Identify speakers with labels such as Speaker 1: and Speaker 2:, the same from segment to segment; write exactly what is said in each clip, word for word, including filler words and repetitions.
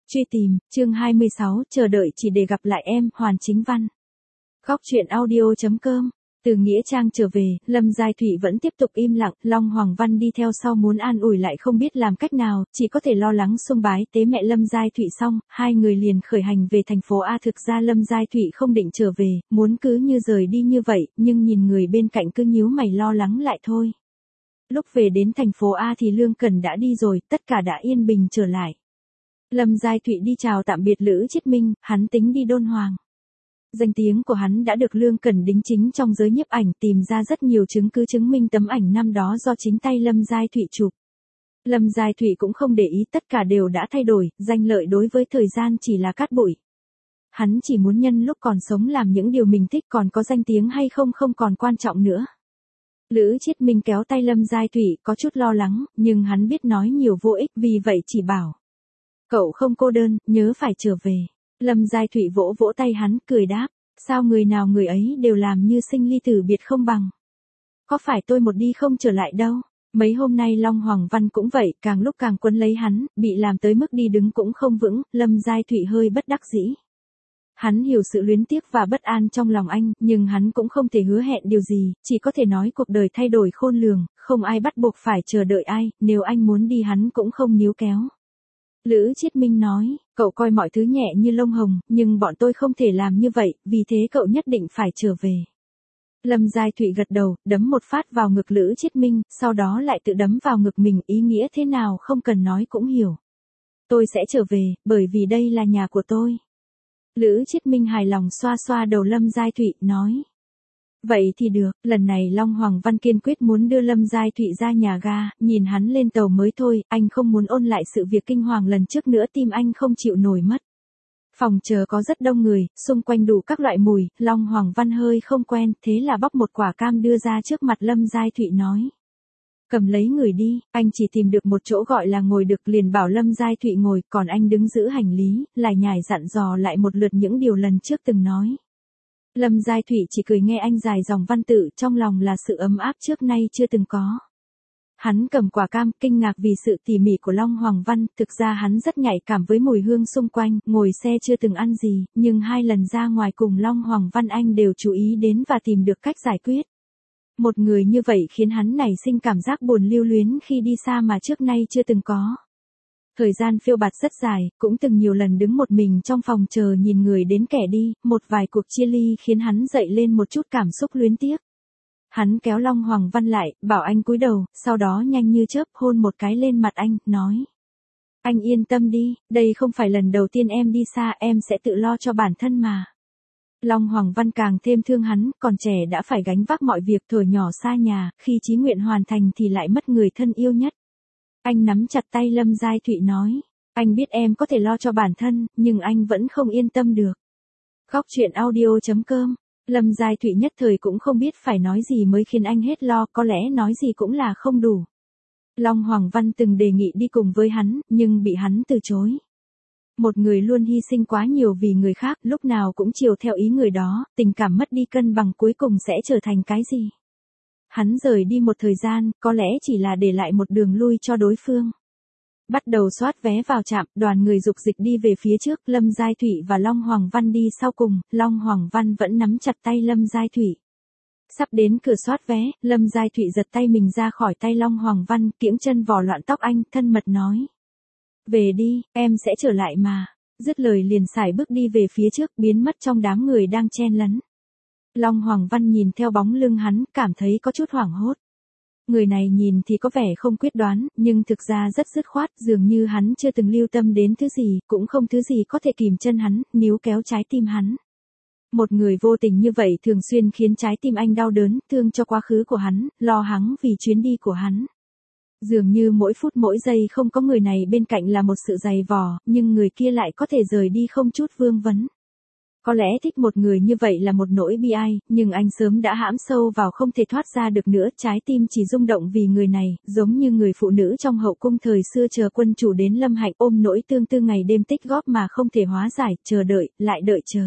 Speaker 1: Truy tìm, chương hai mươi sáu, chờ đợi chỉ để gặp lại em, Hoàn Chính Văn. Góc truyện audio.com. Từ nghĩa trang trở về, Lâm Giai Thụy vẫn tiếp tục im lặng, Long Hoàng Văn đi theo sau muốn an ủi lại không biết làm cách nào, chỉ có thể lo lắng xung bái tế mẹ Lâm Giai Thụy xong, hai người liền khởi hành về thành phố A. Thực ra Lâm Giai Thụy không định trở về, muốn cứ như rời đi như vậy, nhưng nhìn người bên cạnh cứ nhíu mày lo lắng lại thôi. Lúc về đến thành phố A thì Lương Cẩn đã đi rồi, tất cả đã yên bình trở lại. Lâm Giai Thụy đi chào tạm biệt Lữ Chiết Minh, hắn tính đi Đôn Hoàng. Danh tiếng của hắn đã được Lương Cẩn đính chính trong giới nhiếp ảnh, tìm ra rất nhiều chứng cứ chứng minh tấm ảnh năm đó do chính tay Lâm Giai Thụy chụp. Lâm Giai Thụy cũng không để ý, tất cả đều đã thay đổi, danh lợi đối với thời gian chỉ là cát bụi. Hắn chỉ muốn nhân lúc còn sống làm những điều mình thích, còn có danh tiếng hay không không còn quan trọng nữa. Lữ Chiết Minh kéo tay Lâm Giai Thụy, có chút lo lắng, nhưng hắn biết nói nhiều vô ích, vì vậy chỉ bảo. Cậu không cô đơn, nhớ phải trở về. Lâm Giai Thụy vỗ vỗ tay hắn, cười đáp, sao người nào người ấy đều làm như sinh ly tử biệt không bằng. Có phải tôi một đi không trở lại đâu. Mấy hôm nay Long Hoàng Văn cũng vậy, càng lúc càng quấn lấy hắn, bị làm tới mức đi đứng cũng không vững, Lâm Giai Thụy hơi bất đắc dĩ. Hắn hiểu sự luyến tiếc và bất an trong lòng anh, nhưng hắn cũng không thể hứa hẹn điều gì, chỉ có thể nói cuộc đời thay đổi khôn lường, không ai bắt buộc phải chờ đợi ai, nếu anh muốn đi hắn cũng không níu kéo. Lữ Chiết Minh nói, cậu coi mọi thứ nhẹ như lông hồng, nhưng bọn tôi không thể làm như vậy, vì thế cậu nhất định phải trở về. Lâm Giai Thụy gật đầu, đấm một phát vào ngực Lữ Chiết Minh, sau đó lại tự đấm vào ngực mình, ý nghĩa thế nào không cần nói cũng hiểu. Tôi sẽ trở về, bởi vì đây là nhà của tôi. Lữ Chiết Minh hài lòng xoa xoa đầu Lâm Giai Thụy, nói. Vậy thì được, lần này Long Hoàng Văn kiên quyết muốn đưa Lâm Giai Thụy ra nhà ga, nhìn hắn lên tàu mới thôi, anh không muốn ôn lại sự việc kinh hoàng lần trước nữa, tim anh không chịu nổi mất. Phòng chờ có rất đông người, xung quanh đủ các loại mùi, Long Hoàng Văn hơi không quen, thế là bóc một quả cam đưa ra trước mặt Lâm Giai Thụy nói. Cầm lấy người đi, anh chỉ tìm được một chỗ gọi là ngồi được, liền bảo Lâm Giai Thụy ngồi, còn anh đứng giữ hành lý, lại nhải dặn dò lại một lượt những điều lần trước từng nói. Lâm Giai Thụy chỉ cười nghe anh dài dòng văn tự, trong lòng là sự ấm áp trước nay chưa từng có. Hắn cầm quả cam, kinh ngạc vì sự tỉ mỉ của Long Hoàng Văn, thực ra hắn rất nhạy cảm với mùi hương xung quanh, ngồi xe chưa từng ăn gì, nhưng hai lần ra ngoài cùng Long Hoàng Văn anh đều chú ý đến và tìm được cách giải quyết. Một người như vậy khiến hắn nảy sinh cảm giác buồn lưu luyến khi đi xa mà trước nay chưa từng có. Thời gian phiêu bạt rất dài, cũng từng nhiều lần đứng một mình trong phòng chờ nhìn người đến kẻ đi, một vài cuộc chia ly khiến hắn dậy lên một chút cảm xúc luyến tiếc. Hắn kéo Long Hoàng Văn lại, bảo anh cúi đầu, sau đó nhanh như chớp hôn một cái lên mặt anh, nói. Anh yên tâm đi, đây không phải lần đầu tiên em đi xa, em sẽ tự lo cho bản thân mà. Long Hoàng Văn càng thêm thương hắn, còn trẻ đã phải gánh vác mọi việc, thuở nhỏ xa nhà, khi chí nguyện hoàn thành thì lại mất người thân yêu nhất. Anh nắm chặt tay Lâm Giai Thụy nói, anh biết em có thể lo cho bản thân, nhưng anh vẫn không yên tâm được. Góc truyện audio.com. Lâm Giai Thụy nhất thời cũng không biết phải nói gì mới khiến anh hết lo, có lẽ nói gì cũng là không đủ. Long Hoàng Văn từng đề nghị đi cùng với hắn, nhưng bị hắn từ chối. Một người luôn hy sinh quá nhiều vì người khác, lúc nào cũng chiều theo ý người đó, tình cảm mất đi cân bằng cuối cùng sẽ trở thành cái gì? Hắn rời đi một thời gian, có lẽ chỉ là để lại một đường lui cho đối phương. Bắt đầu soát vé vào trạm, đoàn người dục dịch đi về phía trước, Lâm Giai Thụy và Long Hoàng Văn đi sau cùng, Long Hoàng Văn vẫn nắm chặt tay Lâm Giai Thụy. Sắp đến cửa soát vé, Lâm Giai Thụy giật tay mình ra khỏi tay Long Hoàng Văn, kiễng chân vò loạn tóc anh, thân mật nói. Về đi, em sẽ trở lại mà. Dứt lời liền sải bước đi về phía trước, biến mất trong đám người đang chen lấn. Long Hoàng Văn nhìn theo bóng lưng hắn, cảm thấy có chút hoảng hốt. Người này nhìn thì có vẻ không quyết đoán, nhưng thực ra rất dứt khoát, dường như hắn chưa từng lưu tâm đến thứ gì, cũng không thứ gì có thể kìm chân hắn, níu kéo trái tim hắn. Một người vô tình như vậy thường xuyên khiến trái tim anh đau đớn, thương cho quá khứ của hắn, lo lắng vì chuyến đi của hắn. Dường như mỗi phút mỗi giây không có người này bên cạnh là một sự dày vò, nhưng người kia lại có thể rời đi không chút vương vấn. Có lẽ thích một người như vậy là một nỗi bi ai, nhưng anh sớm đã hãm sâu vào không thể thoát ra được nữa, trái tim chỉ rung động vì người này, giống như người phụ nữ trong hậu cung thời xưa chờ quân chủ đến lâm hạnh, ôm nỗi tương tư ngày đêm tích góp mà không thể hóa giải, chờ đợi, lại đợi chờ.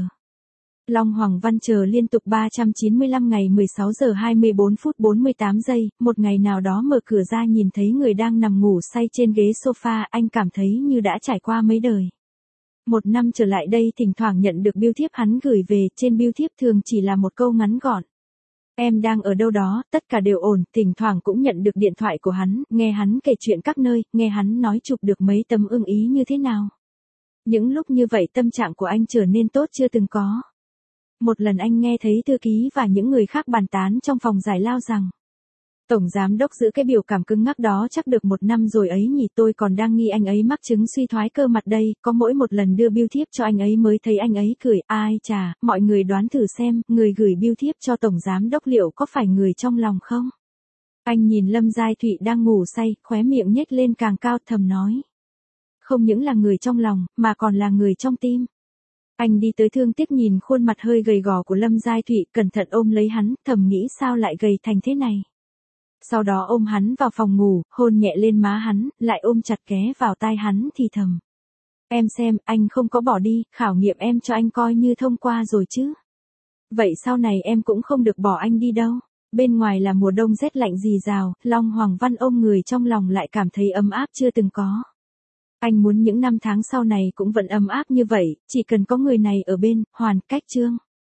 Speaker 1: Long Hoàng Văn chờ liên tục ba trăm chín mươi lăm ngày mười sáu giờ hai mươi bốn phút bốn mươi tám giây, một ngày nào đó mở cửa ra nhìn thấy người đang nằm ngủ say trên ghế sofa, anh cảm thấy như đã trải qua mấy đời. Một năm trở lại đây thỉnh thoảng nhận được bưu thiếp hắn gửi về, trên bưu thiếp thường chỉ là một câu ngắn gọn. Em đang ở đâu đó, tất cả đều ổn, thỉnh thoảng cũng nhận được điện thoại của hắn, nghe hắn kể chuyện các nơi, nghe hắn nói chụp được mấy tấm ưng ý như thế nào. Những lúc như vậy tâm trạng của anh trở nên tốt chưa từng có. Một lần anh nghe thấy thư ký và những người khác bàn tán trong phòng giải lao rằng, Tổng giám đốc giữ cái biểu cảm cứng ngắc đó chắc được một năm rồi ấy nhỉ, tôi còn đang nghi anh ấy mắc chứng suy thoái cơ mặt đây, có mỗi một lần đưa bưu thiếp cho anh ấy mới thấy anh ấy cười, ai chà, mọi người đoán thử xem, người gửi bưu thiếp cho tổng giám đốc liệu có phải người trong lòng không? Anh nhìn Lâm Giai Thụy đang ngủ say, khóe miệng nhếch lên càng cao, thầm nói. Không những là người trong lòng, mà còn là người trong tim. Anh đi tới thương tiếc nhìn khuôn mặt hơi gầy gò của Lâm Giai Thụy, cẩn thận ôm lấy hắn, thầm nghĩ sao lại gầy thành thế này. Sau đó ôm hắn vào phòng ngủ, hôn nhẹ lên má hắn, lại ôm chặt ké vào tai hắn thì thầm. Em xem, anh không có bỏ đi, khảo nghiệm em cho anh coi như thông qua rồi chứ. Vậy sau này em cũng không được bỏ anh đi đâu. Bên ngoài là mùa đông rét lạnh rì rào, Long Hoàng Văn ôm người trong lòng lại cảm thấy ấm áp chưa từng có. Anh muốn những năm tháng sau này cũng vẫn ấm áp như vậy, chỉ cần có người này ở bên, hoàn cách chương.